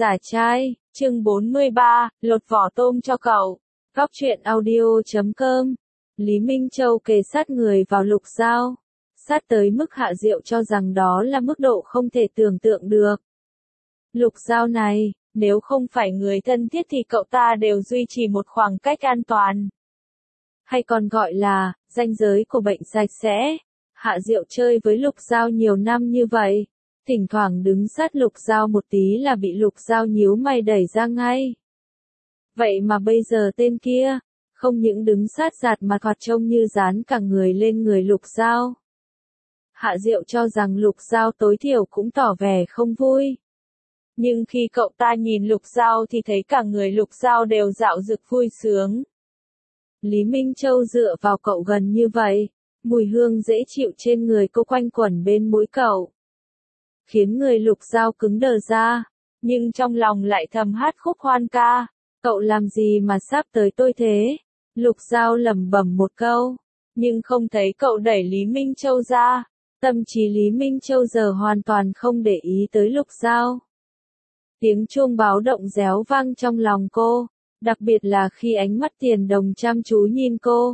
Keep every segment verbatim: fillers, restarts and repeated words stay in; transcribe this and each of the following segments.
Giả trai, chương bốn mươi ba, lột vỏ tôm cho cậu. Góc truyện audio chấm com. Lý Minh Châu kề sát người vào Lục Giao. Sát tới mức Hạ Diệu cho rằng đó là mức độ không thể tưởng tượng được. Lục Giao này, nếu không phải người thân thiết thì cậu ta đều duy trì một khoảng cách an toàn. Hay còn gọi là, ranh giới của bệnh sạch sẽ. Hạ Diệu chơi với Lục Giao nhiều năm như vậy. Thỉnh thoảng đứng sát Lục Giao một tí là bị Lục Giao nhíu mày đẩy ra ngay. Vậy mà bây giờ tên kia, không những đứng sát giạt mà thoạt trông như dán cả người lên người Lục Giao. Hạ Diệu cho rằng Lục Giao tối thiểu cũng tỏ vẻ không vui. Nhưng khi cậu ta nhìn Lục Giao thì thấy cả người Lục Giao đều dạo dực vui sướng. Lý Minh Châu dựa vào cậu gần như vậy, mùi hương dễ chịu trên người cô quanh quẩn bên mũi cậu. Khiến người Lục Giao cứng đờ ra, nhưng trong lòng lại thầm hát khúc hoan ca. Cậu làm gì mà sắp tới tôi thế? Lục Giao lẩm bẩm một câu, nhưng không thấy cậu đẩy Lý Minh Châu ra. Tâm trí Lý Minh Châu giờ hoàn toàn không để ý tới Lục Giao. Tiếng chuông báo động réo vang trong lòng cô, đặc biệt là khi ánh mắt Tiền Đồng chăm chú nhìn cô.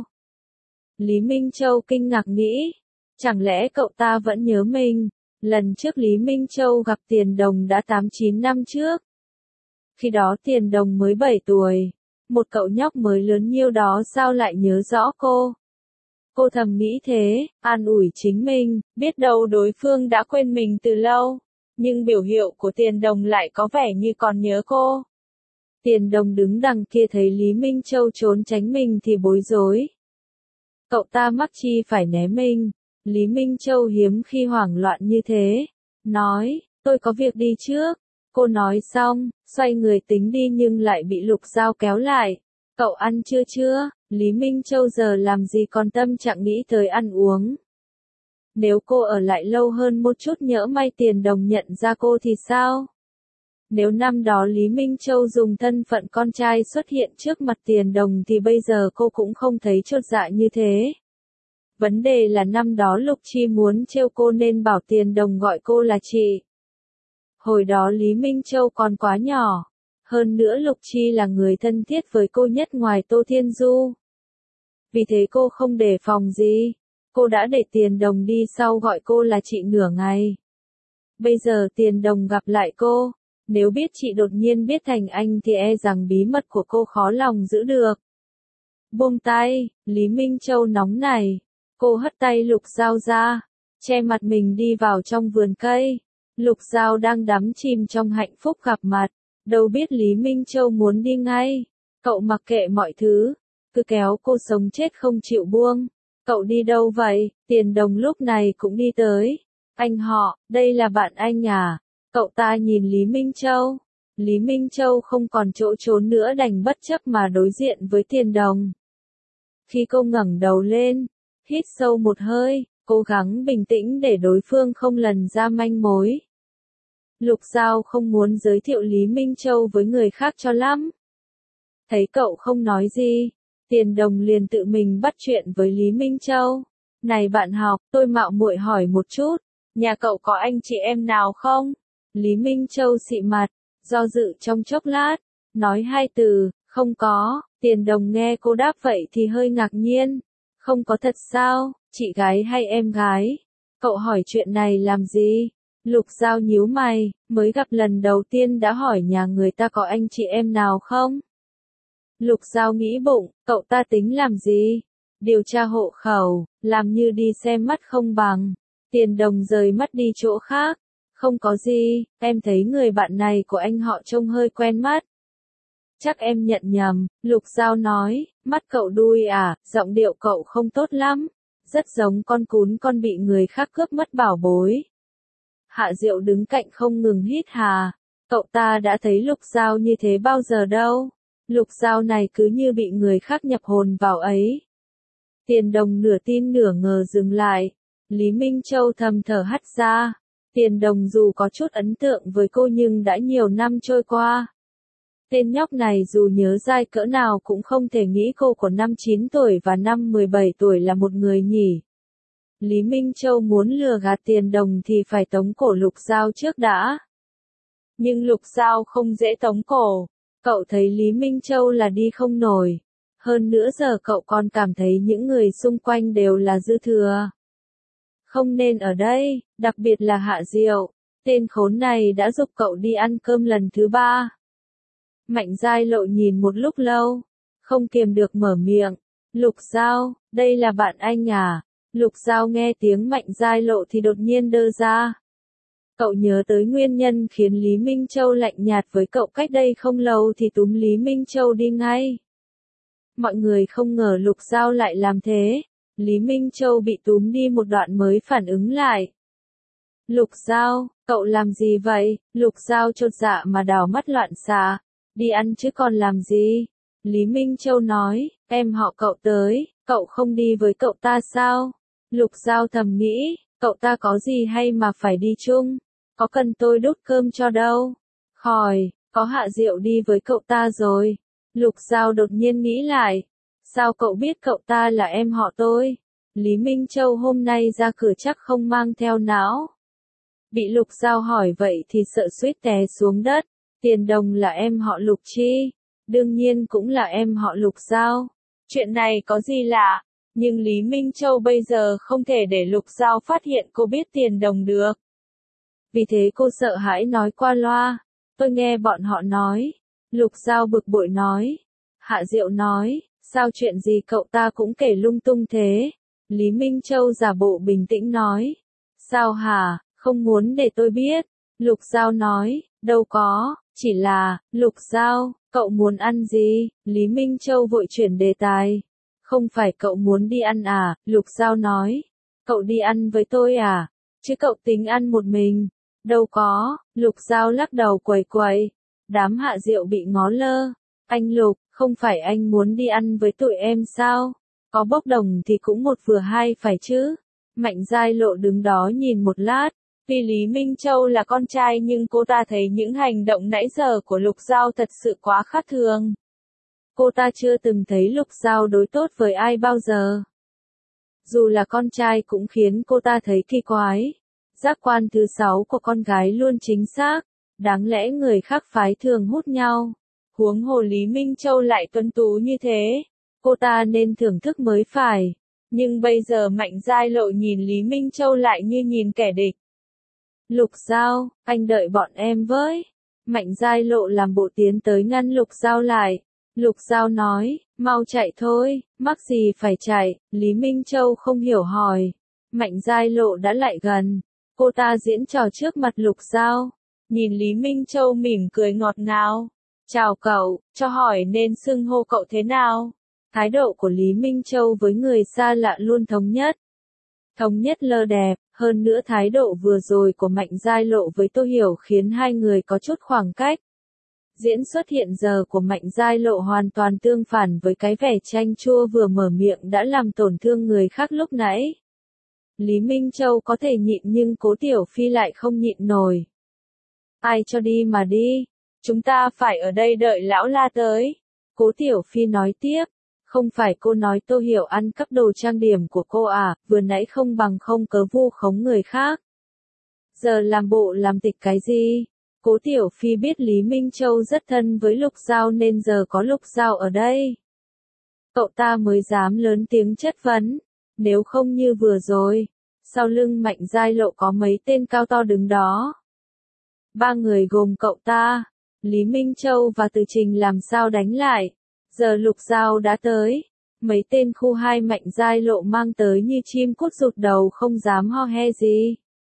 Lý Minh Châu kinh ngạc nghĩ, chẳng lẽ cậu ta vẫn nhớ mình? Lần trước Lý Minh Châu gặp Tiền Đồng đã tám chín năm trước. Khi đó Tiền Đồng mới bảy tuổi, một cậu nhóc mới lớn nhiêu đó sao lại nhớ rõ cô. Cô thầm nghĩ thế, an ủi chính mình, biết đâu đối phương đã quên mình từ lâu, nhưng biểu hiệu của Tiền Đồng lại có vẻ như còn nhớ cô. Tiền Đồng đứng đằng kia thấy Lý Minh Châu trốn tránh mình thì bối rối. Cậu ta mắc chi phải né mình. Lý Minh Châu hiếm khi hoảng loạn như thế, nói, tôi có việc đi trước. Cô nói xong, xoay người tính đi nhưng lại bị Lục Giao kéo lại. Cậu ăn chưa chưa? Lý Minh Châu giờ làm gì còn tâm trạng nghĩ tới ăn uống. Nếu cô ở lại lâu hơn một chút nhỡ may Tiền Đồng nhận ra cô thì sao? Nếu năm đó Lý Minh Châu dùng thân phận con trai xuất hiện trước mặt Tiền Đồng thì bây giờ cô cũng không thấy chột dạ như thế. Vấn đề là năm đó Lục Chi muốn trêu cô nên bảo Tiền Đồng gọi cô là chị. Hồi đó Lý Minh Châu còn quá nhỏ. Hơn nữa Lục Chi là người thân thiết với cô nhất ngoài Tô Thiên Du. Vì thế cô không đề phòng gì. Cô đã để Tiền Đồng đi sau gọi cô là chị nửa ngày. Bây giờ Tiền Đồng gặp lại cô. Nếu biết chị đột nhiên biết thành anh thì e rằng bí mật của cô khó lòng giữ được. Buông tay, Lý Minh Châu nóng này. Cô hất tay Lục Giao ra, che mặt mình đi vào trong vườn cây. Lục Giao đang đắm chìm trong hạnh phúc gặp mặt, đâu biết Lý Minh Châu muốn đi ngay. Cậu mặc kệ mọi thứ, cứ kéo cô sống chết không chịu buông. Cậu đi đâu vậy? Tiền Đồng lúc này cũng đi tới. Anh họ, đây là bạn anh à? Cậu ta nhìn Lý Minh Châu. Lý Minh Châu không còn chỗ trốn nữa đành bất chấp mà đối diện với Tiền Đồng. Khi cô ngẩng đầu lên, hít sâu một hơi, cố gắng bình tĩnh để đối phương không lần ra manh mối. Lục Giao không muốn giới thiệu Lý Minh Châu với người khác cho lắm. Thấy cậu không nói gì, Tiền Đồng liền tự mình bắt chuyện với Lý Minh Châu. Này bạn học, tôi mạo muội hỏi một chút, nhà cậu có anh chị em nào không? Lý Minh Châu xị mặt, do dự trong chốc lát, nói hai từ, không có. Tiền Đồng nghe cô đáp vậy thì hơi ngạc nhiên. Không có thật sao, chị gái hay em gái? Cậu hỏi chuyện này làm gì? Lục Giao nhíu mày, mới gặp lần đầu tiên đã hỏi nhà người ta có anh chị em nào không? Lục Giao nghĩ bụng, cậu ta tính làm gì? Điều tra hộ khẩu, làm như đi xem mắt không bằng. Tiền Đồng rời mắt đi chỗ khác. Không có gì, em thấy người bạn này của anh họ trông hơi quen mắt. Chắc em nhận nhầm, Lục Giao nói, mắt cậu đuôi à, giọng điệu cậu không tốt lắm, rất giống con cún con bị người khác cướp mất bảo bối. Hạ Diệu đứng cạnh không ngừng hít hà, cậu ta đã thấy Lục Giao như thế bao giờ đâu, Lục Giao này cứ như bị người khác nhập hồn vào ấy. Tiền Đồng nửa tin nửa ngờ dừng lại, Lý Minh Châu thầm thở hắt ra, Tiền Đồng dù có chút ấn tượng với cô nhưng đã nhiều năm trôi qua. Tên nhóc này dù nhớ dai cỡ nào cũng không thể nghĩ cô của năm chín tuổi và năm mười bảy tuổi là một người nhỉ. Lý Minh Châu muốn lừa gạt Tiền Đồng thì phải tống cổ Lục Giao trước đã. Nhưng Lục Giao không dễ tống cổ. Cậu thấy Lý Minh Châu là đi không nổi. Hơn nữa giờ cậu còn cảm thấy những người xung quanh đều là dư thừa. Không nên ở đây, đặc biệt là Hạ Diệu. Tên khốn này đã giục cậu đi ăn cơm lần thứ ba. Mạnh Giai Lộ nhìn một lúc lâu, không kiềm được mở miệng. Lục Giao, đây là bạn anh à? Lục Giao nghe tiếng Mạnh Giai Lộ thì đột nhiên đơ ra. Cậu nhớ tới nguyên nhân khiến Lý Minh Châu lạnh nhạt với cậu cách đây không lâu thì túm Lý Minh Châu đi ngay. Mọi người không ngờ Lục Giao lại làm thế. Lý Minh Châu bị túm đi một đoạn mới phản ứng lại. Lục Giao, cậu làm gì vậy? Lục Giao chột dạ mà đảo mắt loạn xạ. Đi ăn chứ còn làm gì? Lý Minh Châu nói, em họ cậu tới, cậu không đi với cậu ta sao? Lục Giao thầm nghĩ, cậu ta có gì hay mà phải đi chung? Có cần tôi đút cơm cho đâu? Khỏi, có Hạ Diệu đi với cậu ta rồi. Lục Giao đột nhiên nghĩ lại. Sao cậu biết cậu ta là em họ tôi? Lý Minh Châu hôm nay ra cửa chắc không mang theo não. Bị Lục Giao hỏi vậy thì sợ suýt té xuống đất. Tiền Đồng là em họ Lục Chi. Đương nhiên cũng là em họ Lục Giao. Chuyện này có gì lạ? Nhưng Lý Minh Châu bây giờ không thể để Lục Giao phát hiện cô biết Tiền Đồng được. Vì thế cô sợ hãi nói qua loa. Tôi nghe bọn họ nói. Lục Giao bực bội nói. Hạ Diệu nói, sao chuyện gì cậu ta cũng kể lung tung thế? Lý Minh Châu giả bộ bình tĩnh nói. Sao hả, không muốn để tôi biết. Lục Giao nói, đâu có, chỉ là, Lục Giao, cậu muốn ăn gì? Lý Minh Châu vội chuyển đề tài. Không phải cậu muốn đi ăn à? Lục Giao nói. Cậu đi ăn với tôi à? Chứ cậu tính ăn một mình. Đâu có, Lục Giao lắc đầu quẩy quẩy. Đám Hạ Diệu bị ngó lơ. Anh Lục, không phải anh muốn đi ăn với tụi em sao? Có bốc đồng thì cũng một vừa hai phải chứ. Mạnh Giai Lộ đứng đó nhìn một lát. Vì Lý Minh Châu là con trai nhưng cô ta thấy những hành động nãy giờ của Lục Giao thật sự quá khác thường. Cô ta chưa từng thấy Lục Giao đối tốt với ai bao giờ. Dù là con trai cũng khiến cô ta thấy kỳ quái. Giác quan thứ sáu của con gái luôn chính xác. Đáng lẽ người khác phái thường hút nhau. Huống hồ Lý Minh Châu lại tuấn tú như thế. Cô ta nên thưởng thức mới phải. Nhưng bây giờ Mạnh Giai Lộ nhìn Lý Minh Châu lại như nhìn kẻ địch. Lục Giao, anh đợi bọn em với. Mạnh Giai Lộ làm bộ tiến tới ngăn Lục Giao lại. Lục Giao nói, mau chạy thôi, mắc gì phải chạy. Lý Minh Châu không hiểu hỏi. Mạnh Giai Lộ đã lại gần. Cô ta diễn trò trước mặt Lục Giao. Nhìn Lý Minh Châu mỉm cười ngọt ngào. Chào cậu, cho hỏi nên xưng hô cậu thế nào? Thái độ của Lý Minh Châu với người xa lạ luôn thống nhất. Thống nhất lơ đẹp, hơn nữa thái độ vừa rồi của Mạnh Giai Lộ với Tô Hiểu khiến hai người có chút khoảng cách. Diễn xuất hiện giờ của Mạnh Giai Lộ hoàn toàn tương phản với cái vẻ chanh chua vừa mở miệng đã làm tổn thương người khác lúc nãy. Lý Minh Châu có thể nhịn nhưng Cố Tiểu Phi lại không nhịn nổi. Ai cho đi mà đi, chúng ta phải ở đây đợi lão La tới. Cố Tiểu Phi nói tiếp, không phải cô nói Tô Hiểu ăn cắp đồ trang điểm của cô à, vừa nãy không bằng không cớ vu khống người khác. Giờ làm bộ làm tịch cái gì? Cố Tiểu Phi biết Lý Minh Châu rất thân với Lục Giao nên giờ có Lục Giao ở đây. Cậu ta mới dám lớn tiếng chất vấn, nếu không như vừa rồi, sau lưng Mạnh Giai Lộ có mấy tên cao to đứng đó. Ba người gồm cậu ta, Lý Minh Châu và Từ Trình làm sao đánh lại. Giờ Lục Giao đã tới, mấy tên khu hai Mạnh Giai Lộ mang tới như chim cút rụt đầu không dám ho he gì.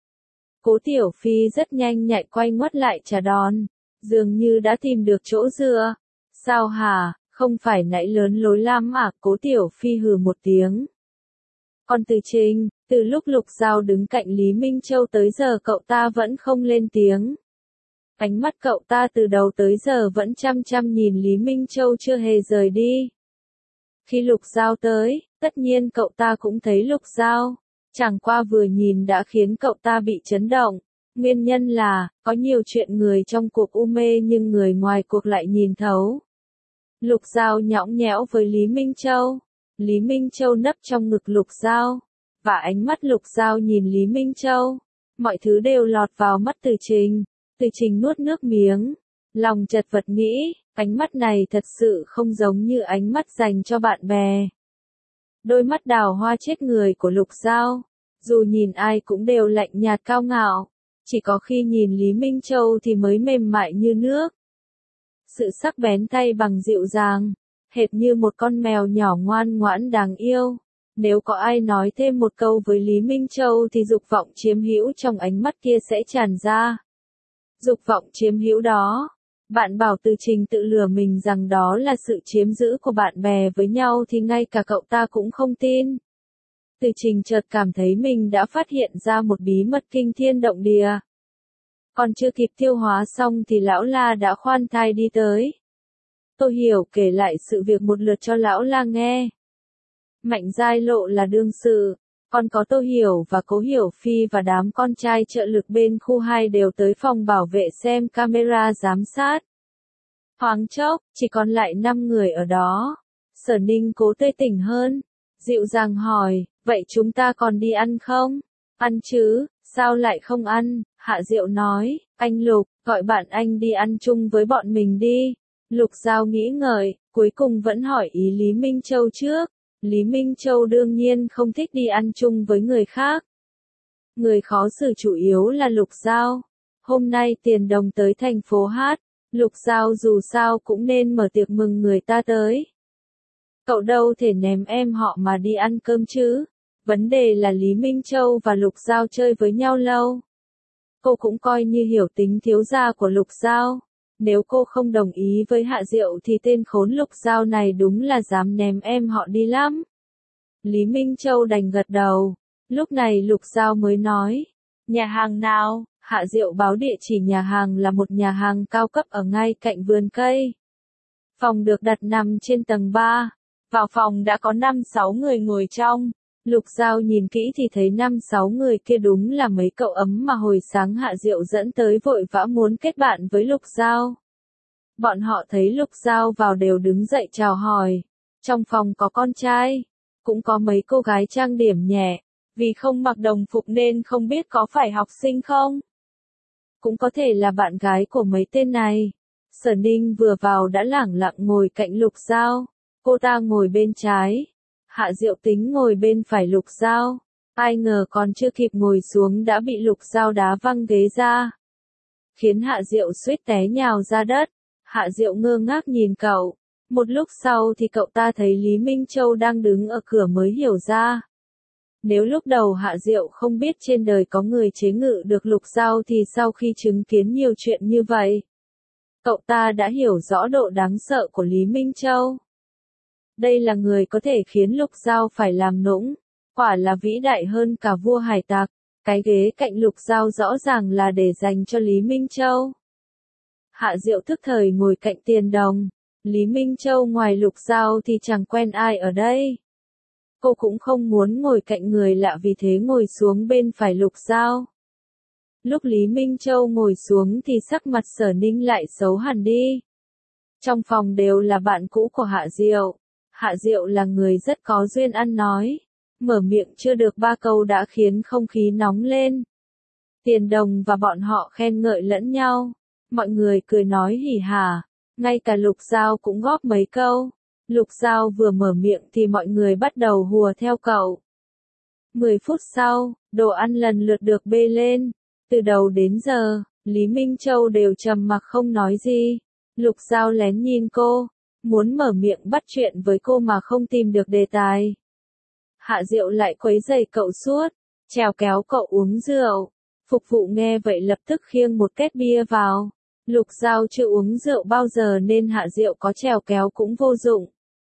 Cố Tiểu Phi rất nhanh nhạy quay ngoắt lại trả đòn, dường như đã tìm được chỗ dựa. Sao hả, không phải nãy lớn lối lắm à? Cố Tiểu Phi hừ một tiếng. Còn Từ Trình, từ lúc Lục Giao đứng cạnh Lý Minh Châu tới giờ cậu ta vẫn không lên tiếng. Ánh mắt cậu ta từ đầu tới giờ vẫn chăm chăm nhìn Lý Minh Châu chưa hề rời đi. Khi Lục Giao tới, tất nhiên cậu ta cũng thấy Lục Giao. Chẳng qua vừa nhìn đã khiến cậu ta bị chấn động. Nguyên nhân là, có nhiều chuyện người trong cuộc u mê nhưng người ngoài cuộc lại nhìn thấu. Lục Giao nhõng nhẽo với Lý Minh Châu. Lý Minh Châu nấp trong ngực Lục Giao. Và ánh mắt Lục Giao nhìn Lý Minh Châu. Mọi thứ đều lọt vào mắt Từ Trình. Từ Trình nuốt nước miếng, lòng chật vật nghĩ, ánh mắt này thật sự không giống như ánh mắt dành cho bạn bè. Đôi mắt đào hoa chết người của Lục Giao, dù nhìn ai cũng đều lạnh nhạt cao ngạo, chỉ có khi nhìn Lý Minh Châu thì mới mềm mại như nước. Sự sắc bén tay bằng dịu dàng, hệt như một con mèo nhỏ ngoan ngoãn đáng yêu. Nếu có ai nói thêm một câu với Lý Minh Châu thì dục vọng chiếm hữu trong ánh mắt kia sẽ tràn ra. Dục vọng chiếm hữu đó, bạn bảo Từ Trình tự lừa mình rằng đó là sự chiếm giữ của bạn bè với nhau thì ngay cả cậu ta cũng không tin. Từ Trình chợt cảm thấy mình đã phát hiện ra một bí mật kinh thiên động địa. Còn chưa kịp tiêu hóa xong thì lão La đã khoan thai đi tới. Tô Hiểu kể lại sự việc một lượt cho lão La nghe. Mạnh Giai Lộ là đương sự, còn có Tô Hiểu và Cố Hiểu Phi và đám con trai trợ lực bên khu hai đều tới phòng bảo vệ xem camera giám sát. Thoáng chốc, chỉ còn lại năm người ở đó. Sở Ninh cố tươi tỉnh hơn, dịu dàng hỏi, vậy chúng ta còn đi ăn không? Ăn chứ, sao lại không ăn? Hạ Diệu nói, anh Lục, gọi bạn anh đi ăn chung với bọn mình đi. Lục Giao nghĩ ngợi, cuối cùng vẫn hỏi ý Lý Minh Châu trước. Lý Minh Châu đương nhiên không thích đi ăn chung với người khác. Người khó xử chủ yếu là Lục Giao. Hôm nay Tiền Đồng tới thành phố hát, Lục Giao dù sao cũng nên mở tiệc mừng người ta tới. Cậu đâu thể ném em họ mà đi ăn cơm chứ. Vấn đề là Lý Minh Châu và Lục Giao chơi với nhau lâu. Cô cũng coi như hiểu tính thiếu gia của Lục Giao. Nếu cô không đồng ý với Hạ Diệu thì tên khốn Lục Giao này đúng là dám ném em họ đi lắm. Lý Minh Châu đành gật đầu. Lúc này Lục Giao mới nói. Nhà hàng nào? Hạ Diệu báo địa chỉ nhà hàng là một nhà hàng cao cấp ở ngay cạnh vườn cây. Phòng được đặt nằm trên tầng ba. Vào phòng đã có năm sáu người ngồi trong. Lục Giao nhìn kỹ thì thấy năm sáu người kia đúng là mấy cậu ấm mà hồi sáng Hạ Diệu dẫn tới vội vã muốn kết bạn với Lục Giao. Bọn họ thấy Lục Giao vào đều đứng dậy chào hỏi. Trong phòng có con trai, cũng có mấy cô gái trang điểm nhẹ, vì không mặc đồng phục nên không biết có phải học sinh không. Cũng có thể là bạn gái của mấy tên này. Sở Ninh vừa vào đã lẳng lặng ngồi cạnh Lục Giao, cô ta ngồi bên trái. Hạ Diệu tính ngồi bên phải Lục Giao, ai ngờ còn chưa kịp ngồi xuống đã bị Lục Giao đá văng ghế ra, khiến Hạ Diệu suýt té nhào ra đất. Hạ Diệu ngơ ngác nhìn cậu, một lúc sau thì cậu ta thấy Lý Minh Châu đang đứng ở cửa mới hiểu ra. Nếu lúc đầu Hạ Diệu không biết trên đời có người chế ngự được Lục Giao thì sau khi chứng kiến nhiều chuyện như vậy, cậu ta đã hiểu rõ độ đáng sợ của Lý Minh Châu. Đây là người có thể khiến Lục Giao phải làm nũng, quả là vĩ đại hơn cả vua hải tặc. Cái ghế cạnh Lục Giao rõ ràng là để dành cho Lý Minh Châu. Hạ Diệu thức thời ngồi cạnh Tiền Đồng. Lý Minh Châu ngoài Lục Giao thì chẳng quen ai ở đây. Cô cũng không muốn ngồi cạnh người lạ vì thế ngồi xuống bên phải Lục Giao. Lúc Lý Minh Châu ngồi xuống thì sắc mặt Sở Ninh lại xấu hẳn đi. Trong phòng đều là bạn cũ của Hạ Diệu. Hạ Diệu là người rất có duyên ăn nói. Mở miệng chưa được ba câu đã khiến không khí nóng lên. Tiền Đồng và bọn họ khen ngợi lẫn nhau. Mọi người cười nói hỉ hả. Ngay cả Lục Giao cũng góp mấy câu. Lục Giao vừa mở miệng thì mọi người bắt đầu hùa theo cậu. Mười phút sau, đồ ăn lần lượt được bê lên. Từ đầu đến giờ, Lý Minh Châu đều trầm mặc không nói gì. Lục Giao lén nhìn cô, muốn mở miệng bắt chuyện với cô mà không tìm được đề tài. Hạ Diệu lại quấy rầy cậu suốt, trèo kéo cậu uống rượu. Phục vụ nghe vậy lập tức khiêng một két bia vào. Lục Giao chưa uống rượu bao giờ nên Hạ Diệu có trèo kéo cũng vô dụng.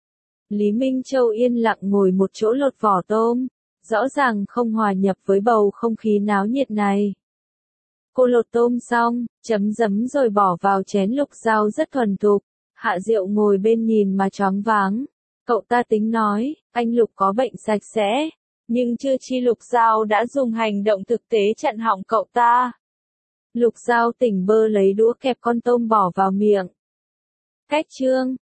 Lý Minh Châu yên lặng ngồi một chỗ lột vỏ tôm, rõ ràng không hòa nhập với bầu không khí náo nhiệt này. Cô lột tôm xong, chấm giấm rồi bỏ vào chén. Lục Giao rất thuần thục. Hạ Diệu ngồi bên nhìn mà choáng váng. Cậu ta tính nói, anh Lục có bệnh sạch sẽ, nhưng chưa chi Lục Giao đã dùng hành động thực tế chặn họng cậu ta. Lục Giao tỉnh bơ lấy đũa kẹp con tôm bỏ vào miệng. Cách chương